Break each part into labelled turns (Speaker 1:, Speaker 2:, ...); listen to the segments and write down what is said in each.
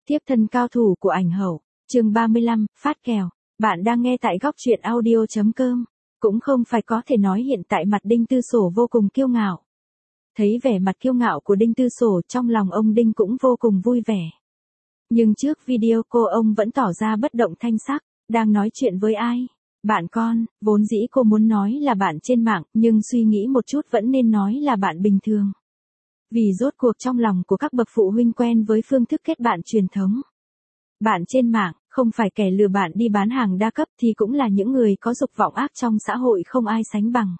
Speaker 1: Tiếp thân cao thủ của ảnh hậu, chương 35, phát kèo. Bạn đang nghe tại góc truyện audio.com. Cũng không phải có thể nói hiện tại mặt Đinh Tư Sổ vô cùng kiêu ngạo. Thấy vẻ mặt kiêu ngạo của Đinh Tư Sổ, trong lòng ông Đinh cũng vô cùng vui vẻ. Nhưng trước video ông vẫn tỏ ra bất động thanh sắc, đang nói chuyện với ai? Bạn con, vốn dĩ cô muốn nói là bạn trên mạng, nhưng suy nghĩ một chút vẫn nên nói là bạn bình thường. Vì rốt cuộc trong lòng của các bậc phụ huynh quen với phương thức kết bạn truyền thống. Bạn trên mạng, không phải kẻ lừa bạn đi bán hàng đa cấp thì cũng là những người có dục vọng ác trong xã hội không ai sánh bằng.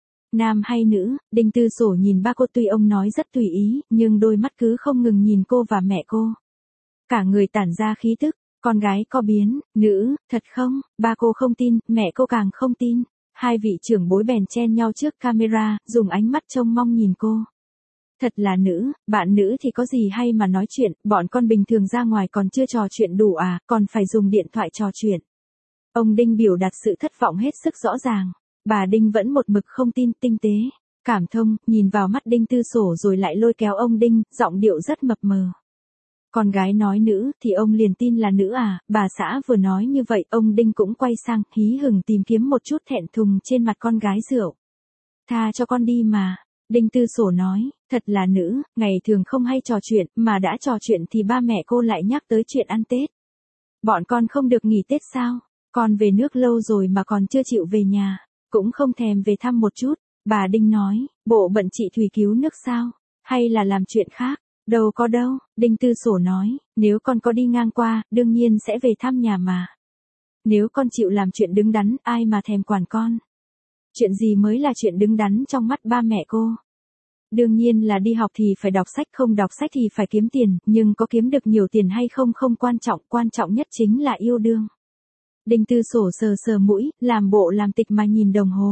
Speaker 1: Nam hay nữ, Đinh Tư Sổ nhìn ba cô, tuy ông nói rất tùy ý, nhưng đôi mắt cứ không ngừng nhìn cô và mẹ cô. Cả người tản ra khí tức, con gái có biến, nữ, thật không? Ba cô không tin, mẹ cô càng không tin. Hai vị trưởng bối bèn chen nhau trước camera, dùng ánh mắt trông mong nhìn cô. Thật là nữ, bạn nữ thì có gì hay mà nói chuyện, bọn con bình thường ra ngoài còn chưa trò chuyện đủ à, còn phải dùng điện thoại trò chuyện. Ông Đinh biểu đạt sự thất vọng hết sức rõ ràng. Bà Đinh vẫn một mực không tin, tinh tế, cảm thông, nhìn vào mắt Đinh Tư Sổ rồi lại lôi kéo ông Đinh, giọng điệu rất mập mờ. Con gái nói nữ thì ông liền tin là nữ à, bà xã vừa nói như vậy, ông Đinh cũng quay sang, hí hửng tìm kiếm một chút thẹn thùng trên mặt con gái rượu. Tha cho con đi mà. Đinh Tư Sổ nói, thật là nữ, ngày thường không hay trò chuyện, mà đã trò chuyện thì ba mẹ cô lại nhắc tới chuyện ăn Tết. Bọn con không được nghỉ Tết sao? Con về nước lâu rồi mà còn chưa chịu về nhà, cũng không thèm về thăm một chút. Bà Đinh nói, bộ bận chị Thùy cứu nước sao? Hay là làm chuyện khác? Đâu có đâu, Đinh Tư Sổ nói, nếu con có đi ngang qua, đương nhiên sẽ về thăm nhà mà. Nếu con chịu làm chuyện đứng đắn, ai mà thèm quản con? Chuyện gì mới là chuyện đứng đắn trong mắt ba mẹ cô? Đương nhiên là đi học thì phải đọc sách, không đọc sách thì phải kiếm tiền, nhưng có kiếm được nhiều tiền hay không không quan trọng nhất chính là yêu đương. Đinh Tư Sổ sờ sờ mũi, làm bộ làm tịch mà nhìn đồng hồ.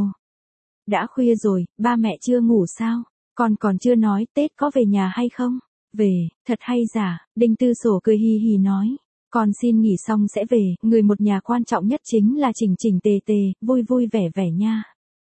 Speaker 1: Đã khuya rồi, ba mẹ chưa ngủ sao? Con còn chưa nói Tết có về nhà hay không? Về, thật hay giả? Đinh Tư Sổ cười hì hì nói. Con xin nghỉ xong sẽ về, người một nhà quan trọng nhất chính là chỉnh chỉnh tề tề, vui vui vẻ vẻ nha.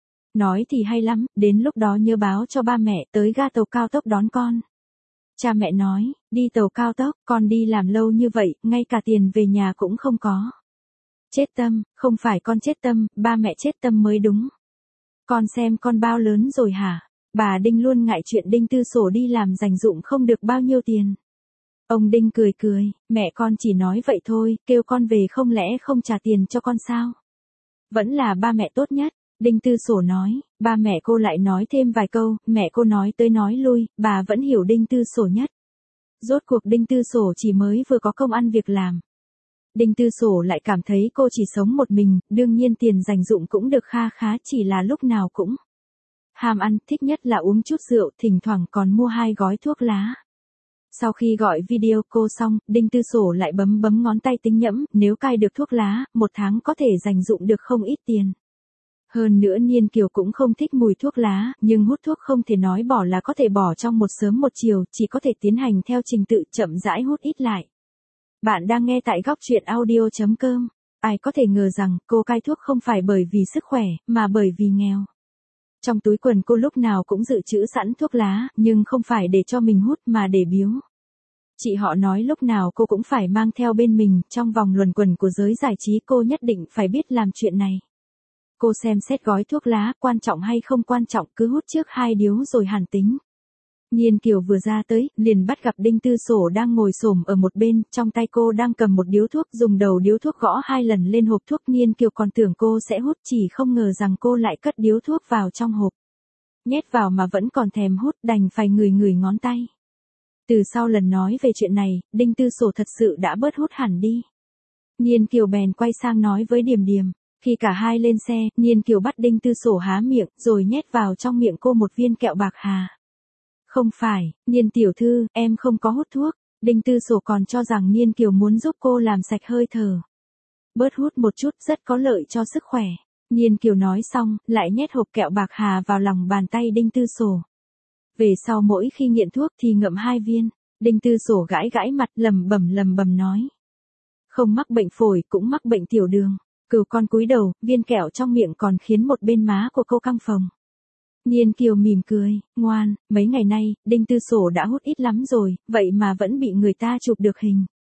Speaker 1: Nói thì hay lắm, đến lúc đó nhớ báo cho ba mẹ tới ga tàu cao tốc đón con. Cha mẹ nói, đi tàu cao tốc, con đi làm lâu như vậy, ngay cả tiền về nhà cũng không có. Chết tâm, không phải con chết tâm, ba mẹ chết tâm mới đúng. Con xem con bao lớn rồi hả? Bà Đinh luôn ngại chuyện Đinh Tư Sổ đi làm dành dụm không được bao nhiêu tiền. Ông Đinh cười cười, mẹ con chỉ nói vậy thôi, kêu con về không lẽ không trả tiền cho con sao? Vẫn là ba mẹ tốt nhất. Đinh Tư Sổ nói, ba mẹ cô lại nói thêm vài câu, mẹ cô nói tới nói lui, bà vẫn hiểu Đinh Tư Sổ nhất. Rốt cuộc Đinh Tư Sổ chỉ mới vừa có công ăn việc làm. Đinh Tư Sổ lại cảm thấy cô chỉ sống một mình, đương nhiên tiền dành dụm cũng được kha khá, chỉ là lúc nào cũng ham ăn, thích nhất là uống chút rượu, thỉnh thoảng còn mua 2 gói thuốc lá. Sau khi gọi video cô xong, Đinh Tư Sổ lại bấm ngón tay tính nhẫm, nếu cai được thuốc lá, một tháng có thể dành dụm được không ít tiền. Hơn nữa Niên Kiều cũng không thích mùi thuốc lá, nhưng hút thuốc không thể nói bỏ là có thể bỏ trong một sớm một chiều, chỉ có thể tiến hành theo trình tự chậm rãi hút ít lại. Bạn đang nghe tại góc truyện audio.com. Ai có thể ngờ rằng cô cai thuốc không phải bởi vì sức khỏe, mà bởi vì nghèo. Trong túi quần cô lúc nào cũng dự trữ sẵn thuốc lá, nhưng không phải để cho mình hút mà để biếu. Chị họ nói lúc nào cô cũng phải mang theo bên mình, trong vòng luẩn quẩn của giới giải trí cô nhất định phải biết làm chuyện này. Cô xem xét gói thuốc lá, quan trọng hay không quan trọng, cứ hút trước 2 điếu rồi hẳn tính. Niên Kiều vừa ra tới, liền bắt gặp Đinh Tư Sổ đang ngồi xổm ở một bên, trong tay cô đang cầm một điếu thuốc, dùng đầu điếu thuốc gõ 2 lần lên hộp thuốc. Niên Kiều còn tưởng cô sẽ hút, chỉ không ngờ rằng cô lại cất điếu thuốc vào trong hộp. Nhét vào mà vẫn còn thèm hút, đành phải ngửi ngón tay. Từ sau lần nói về chuyện này, Đinh Tư Sổ thật sự đã bớt hút hẳn đi. Niên Kiều bèn quay sang nói với Điềm Điềm. Khi cả hai lên xe, Niên Kiều bắt Đinh Tư Sổ há miệng, rồi nhét vào trong miệng cô một viên kẹo bạc hà. Không phải, Niên tiểu thư, em không có hút thuốc. Đinh Tư Sổ còn cho rằng Niên Kiều muốn giúp cô làm sạch hơi thở. Bớt hút một chút rất có lợi cho sức khỏe. Niên Kiều nói xong, lại nhét hộp kẹo bạc hà vào lòng bàn tay Đinh Tư Sổ. Về sau mỗi khi nghiện thuốc thì ngậm 2 viên. Đinh Tư Sổ gãi mặt, lầm bầm nói. Không mắc bệnh phổi, cũng mắc bệnh tiểu đường. Cừu con cúi đầu, viên kẹo trong miệng còn khiến một bên má của cô căng phồng. Niên Kiều mỉm cười, ngoan, mấy ngày nay, Đinh Tư Sổ đã hút ít lắm rồi, vậy mà vẫn bị người ta chụp được hình.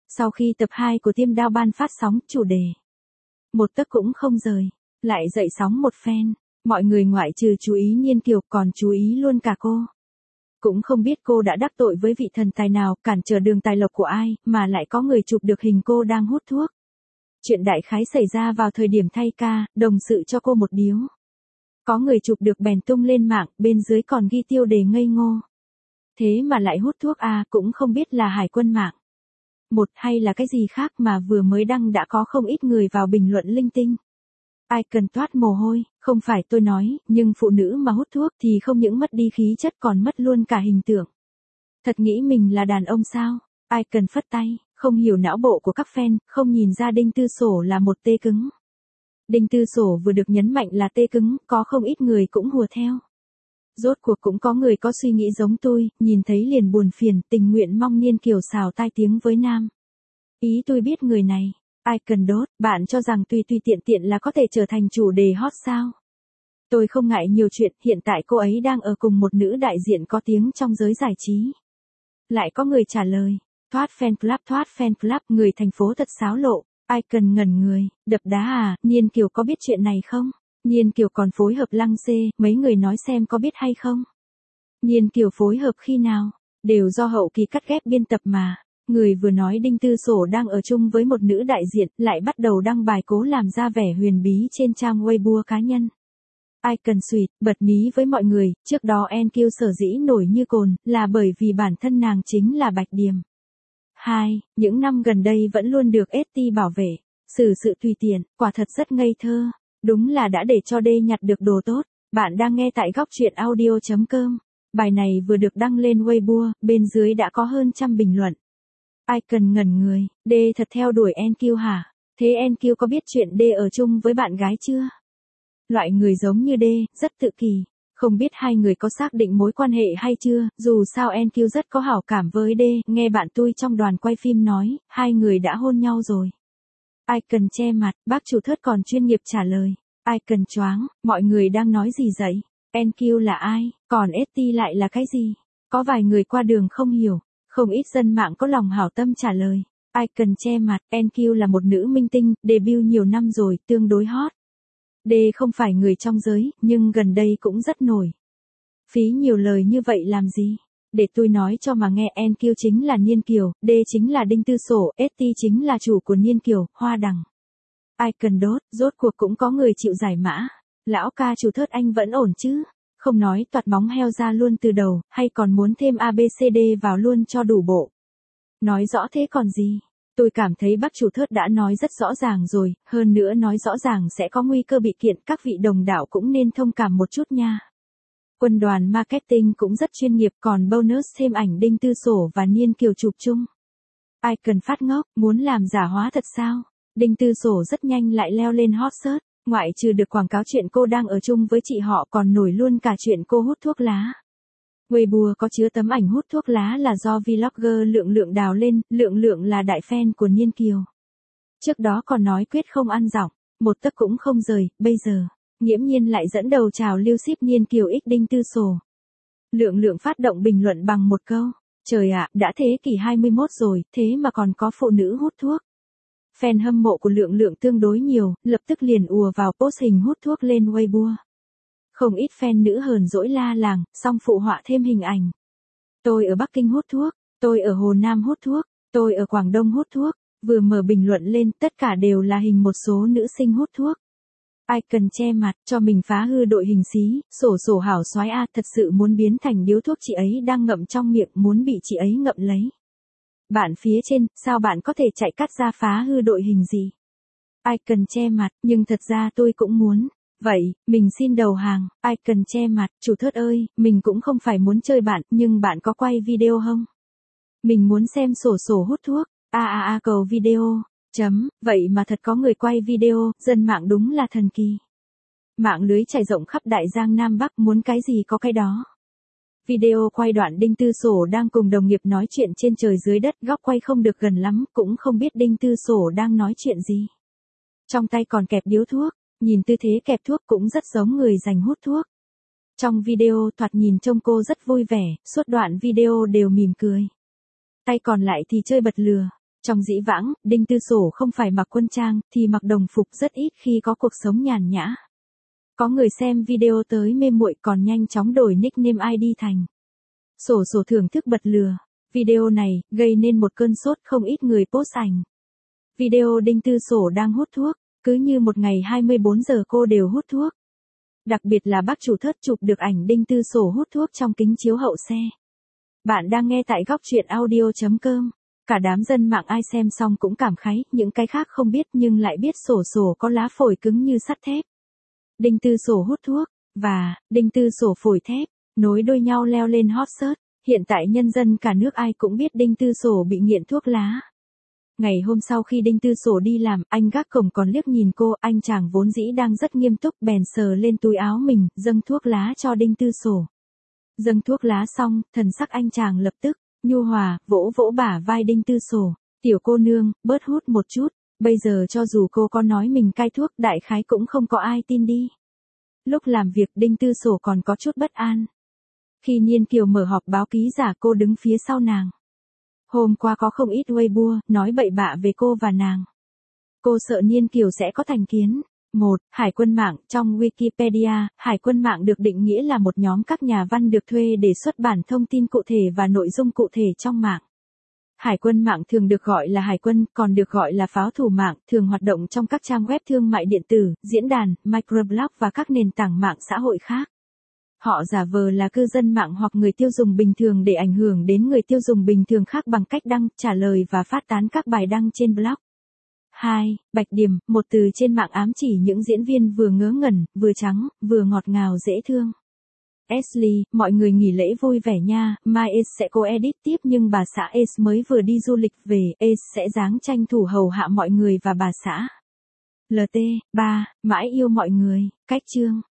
Speaker 1: Sau khi tập 2 của Tiêm Đao Ban phát sóng chủ đề, một tấc cũng không rời, lại dậy sóng một phen. Mọi người ngoại trừ chú ý Nhiên Kiều còn chú ý luôn cả cô. Cũng không biết cô đã đắc tội với vị thần tài nào, cản trở đường tài lộc của ai, mà lại có người chụp được hình cô đang hút thuốc. Chuyện đại khái xảy ra vào thời điểm thay ca, đồng sự cho cô một điếu. Có người chụp được bèn tung lên mạng, bên dưới còn ghi tiêu đề ngây ngô. Thế mà lại hút thuốc à, cũng không biết là hải quân mạng. Một hay là cái gì khác mà vừa mới đăng đã có không ít người vào bình luận linh tinh. Ai cần toát mồ hôi, không phải tôi nói, nhưng phụ nữ mà hút thuốc thì không những mất đi khí chất còn mất luôn cả hình tượng. Thật nghĩ mình là đàn ông sao? Ai cần phất tay, không hiểu não bộ của các fan, không nhìn ra Đinh Tư Sổ là một tê cứng. Đinh Tư Sổ vừa được nhấn mạnh là tê cứng, có không ít người cũng hùa theo. Rốt cuộc cũng có người có suy nghĩ giống tôi, nhìn thấy liền buồn phiền, tình nguyện mong Niên Kiều xào tai tiếng với nam. Ý tôi biết người này. Ai cần đốt, bạn cho rằng tùy tiện tiện là có thể trở thành chủ đề hot sao? Tôi không ngại nhiều chuyện, hiện tại cô ấy đang ở cùng một nữ đại diện có tiếng trong giới giải trí. Lại có người trả lời, thoát fan club, người thành phố thật xáo lộ, ai cần ngẩn người, đập đá à, Niên Kiều có biết chuyện này không? Niên Kiều còn phối hợp Lăng Xê, mấy người nói xem có biết hay không? Niên Kiều phối hợp khi nào? Đều do hậu kỳ cắt ghép biên tập mà. Người vừa nói Đinh Tư Sổ đang ở chung với một nữ đại diện, lại bắt đầu đăng bài cố làm ra vẻ huyền bí trên trang Weibo cá nhân. Ai cần suyệt, bật mí với mọi người, trước đó NQ sở dĩ nổi như cồn, là bởi vì bản thân nàng chính là Bạch Điềm. 2. Những năm gần đây vẫn luôn được ST bảo vệ, xử sự tùy tiện, quả thật rất ngây thơ. Đúng là đã để cho D nhặt được đồ tốt. Bạn đang nghe tại góc truyện audio.com. Bài này vừa được đăng lên Weibo, bên dưới đã có hơn trăm bình luận. Ai cần ngẩn người, D thật theo đuổi NQ hả? Thế NQ có biết chuyện D ở chung với bạn gái chưa? Loại người giống như D, rất tự kỳ. Không biết hai người có xác định mối quan hệ hay chưa, dù sao NQ rất có hảo cảm với D, nghe bạn tôi trong đoàn quay phim nói, hai người đã hôn nhau rồi. Ai cần che mặt, bác chủ thớt còn chuyên nghiệp trả lời. Ai cần choáng, mọi người đang nói gì vậy? NQ là ai, còn ST lại là cái gì? Có vài người qua đường không hiểu. Không ít dân mạng có lòng hảo tâm trả lời. Ai cần che mặt, NQ là một nữ minh tinh, debut nhiều năm rồi, tương đối hot. D không phải người trong giới, nhưng gần đây cũng rất nổi. Phí nhiều lời như vậy làm gì? Để tôi nói cho mà nghe, NQ chính là Niên Kiều, D chính là Đinh Tư Sổ, ST chính là chủ của Niên Kiều, Hoa Đằng. Ai cần đốt, rốt cuộc cũng có người chịu giải mã. Lão ca chủ thớt anh vẫn ổn chứ? Không nói toạt móng heo ra luôn từ đầu, hay còn muốn thêm ABCD vào luôn cho đủ bộ. Nói rõ thế còn gì? Tôi cảm thấy bác chủ thớt đã nói rất rõ ràng rồi, hơn nữa nói rõ ràng sẽ có nguy cơ bị kiện, các vị đồng đạo cũng nên thông cảm một chút nha. Quân đoàn marketing cũng rất chuyên nghiệp, còn bonus thêm ảnh Đinh Tư Sổ và Niên Kiều chụp chung. Ai cần phát ngốc, muốn làm giả hóa thật sao? Đinh Tư Sổ rất nhanh lại leo lên hot search. Ngoại trừ được quảng cáo chuyện cô đang ở chung với chị họ còn nổi luôn cả chuyện cô hút thuốc lá. Weibo có chứa tấm ảnh hút thuốc lá là do vlogger Lượng đào lên, Lượng là đại fan của Niên Kiều. Trước đó còn nói quyết không ăn dỏng, một tấc cũng không rời, bây giờ, nghiễm nhiên lại dẫn đầu trào lưu ship Niên Kiều x Đinh Tư Sổ. Lượng phát động bình luận bằng một câu, trời ạ, đã thế kỷ 21 rồi, thế mà còn có phụ nữ hút thuốc. Fan hâm mộ của Lượng tương đối nhiều, lập tức liền ùa vào post hình hút thuốc lên Weibo. Không ít fan nữ hờn dỗi la làng, xong phụ họa thêm hình ảnh. Tôi ở Bắc Kinh hút thuốc, tôi ở Hồ Nam hút thuốc, tôi ở Quảng Đông hút thuốc, vừa mở bình luận lên tất cả đều là hình một số nữ sinh hút thuốc. Ai cần che mặt, cho mình phá hư đội hình xí, sổ hảo soái a, thật sự muốn biến thành điếu thuốc chị ấy đang ngậm trong miệng, muốn bị chị ấy ngậm lấy. Bạn phía trên, sao bạn có thể chạy cắt ra phá hư đội hình gì? Ai cần che mặt, nhưng thật ra tôi cũng muốn. Vậy, mình xin đầu hàng, ai cần che mặt, chủ thớt ơi, mình cũng không phải muốn chơi bạn, nhưng bạn có quay video không? Mình muốn xem sổ hút thuốc, cầu video, vậy mà thật có người quay video, dân mạng đúng là thần kỳ. Mạng lưới trải rộng khắp Đại Giang Nam Bắc, muốn cái gì có cái đó. Video quay đoạn Đinh Tư Sổ đang cùng đồng nghiệp nói chuyện trên trời dưới đất, góc quay không được gần lắm, cũng không biết Đinh Tư Sổ đang nói chuyện gì. Trong tay còn kẹp điếu thuốc, nhìn tư thế kẹp thuốc cũng rất giống người dành hút thuốc. Trong video thoạt nhìn trông cô rất vui vẻ, suốt đoạn video đều mỉm cười. Tay còn lại thì chơi bật lừa. Trong dĩ vãng, Đinh Tư Sổ không phải mặc quân trang, thì mặc đồng phục rất ít khi có cuộc sống nhàn nhã. Có người xem video tới mê muội còn nhanh chóng đổi nickname ID thành Sổ Sổ thưởng thức bật lừa. Video này gây nên một cơn sốt, không ít người post ảnh. Video Đinh Tư Sổ đang hút thuốc, cứ như một ngày 24 giờ cô đều hút thuốc. Đặc biệt là bác chủ thớt chụp được ảnh Đinh Tư Sổ hút thuốc trong kính chiếu hậu xe. Bạn đang nghe tại góc truyện audio.com. Cả đám dân mạng ai xem xong cũng cảm khái, những cái khác không biết nhưng lại biết Sổ Sổ có lá phổi cứng như sắt thép. Đinh Tư Sổ hút thuốc, và Đinh Tư Sổ phổi thép, nối đuôi nhau leo lên hot search. Hiện tại nhân dân cả nước ai cũng biết Đinh Tư Sổ bị nghiện thuốc lá. Ngày hôm sau khi Đinh Tư Sổ đi làm, anh gác cổng còn liếc nhìn cô, anh chàng vốn dĩ đang rất nghiêm túc bèn sờ lên túi áo mình, dâng thuốc lá cho Đinh Tư Sổ. Dâng thuốc lá xong, thần sắc anh chàng lập tức nhu hòa, vỗ vỗ bả vai Đinh Tư Sổ. Tiểu cô nương, bớt hút một chút, bây giờ cho dù cô có nói mình cai thuốc đại khái cũng không có ai tin đi. Lúc làm việc Đinh Tư Sổ còn có chút bất an. Khi Niên Kiều mở họp báo ký giả cô đứng phía sau nàng. Hôm qua có không ít Weibo nói bậy bạ về cô và nàng. Cô sợ Niên Kiều sẽ có thành kiến. 1. Hải quân mạng. Trong Wikipedia, Hải quân mạng được định nghĩa là một nhóm các nhà văn được thuê để xuất bản thông tin cụ thể và nội dung cụ thể trong mạng. Hải quân mạng thường được gọi là hải quân, còn được gọi là pháo thủ mạng, thường hoạt động trong các trang web thương mại điện tử, diễn đàn, microblog và các nền tảng mạng xã hội khác. Họ giả vờ là cư dân mạng hoặc người tiêu dùng bình thường để ảnh hưởng đến người tiêu dùng bình thường khác bằng cách đăng, trả lời và phát tán các bài đăng trên blog. 2. Bạch điểm, một từ trên mạng ám chỉ những diễn viên vừa ngớ ngẩn, vừa trắng, vừa ngọt ngào dễ thương. Ashley, mọi người nghỉ lễ vui vẻ nha, mai Ace sẽ co-edit tiếp nhưng bà xã Ace mới vừa đi du lịch về, Ace sẽ ráng tranh thủ hầu hạ mọi người và bà xã. LT, 3, mãi yêu mọi người, cách chương.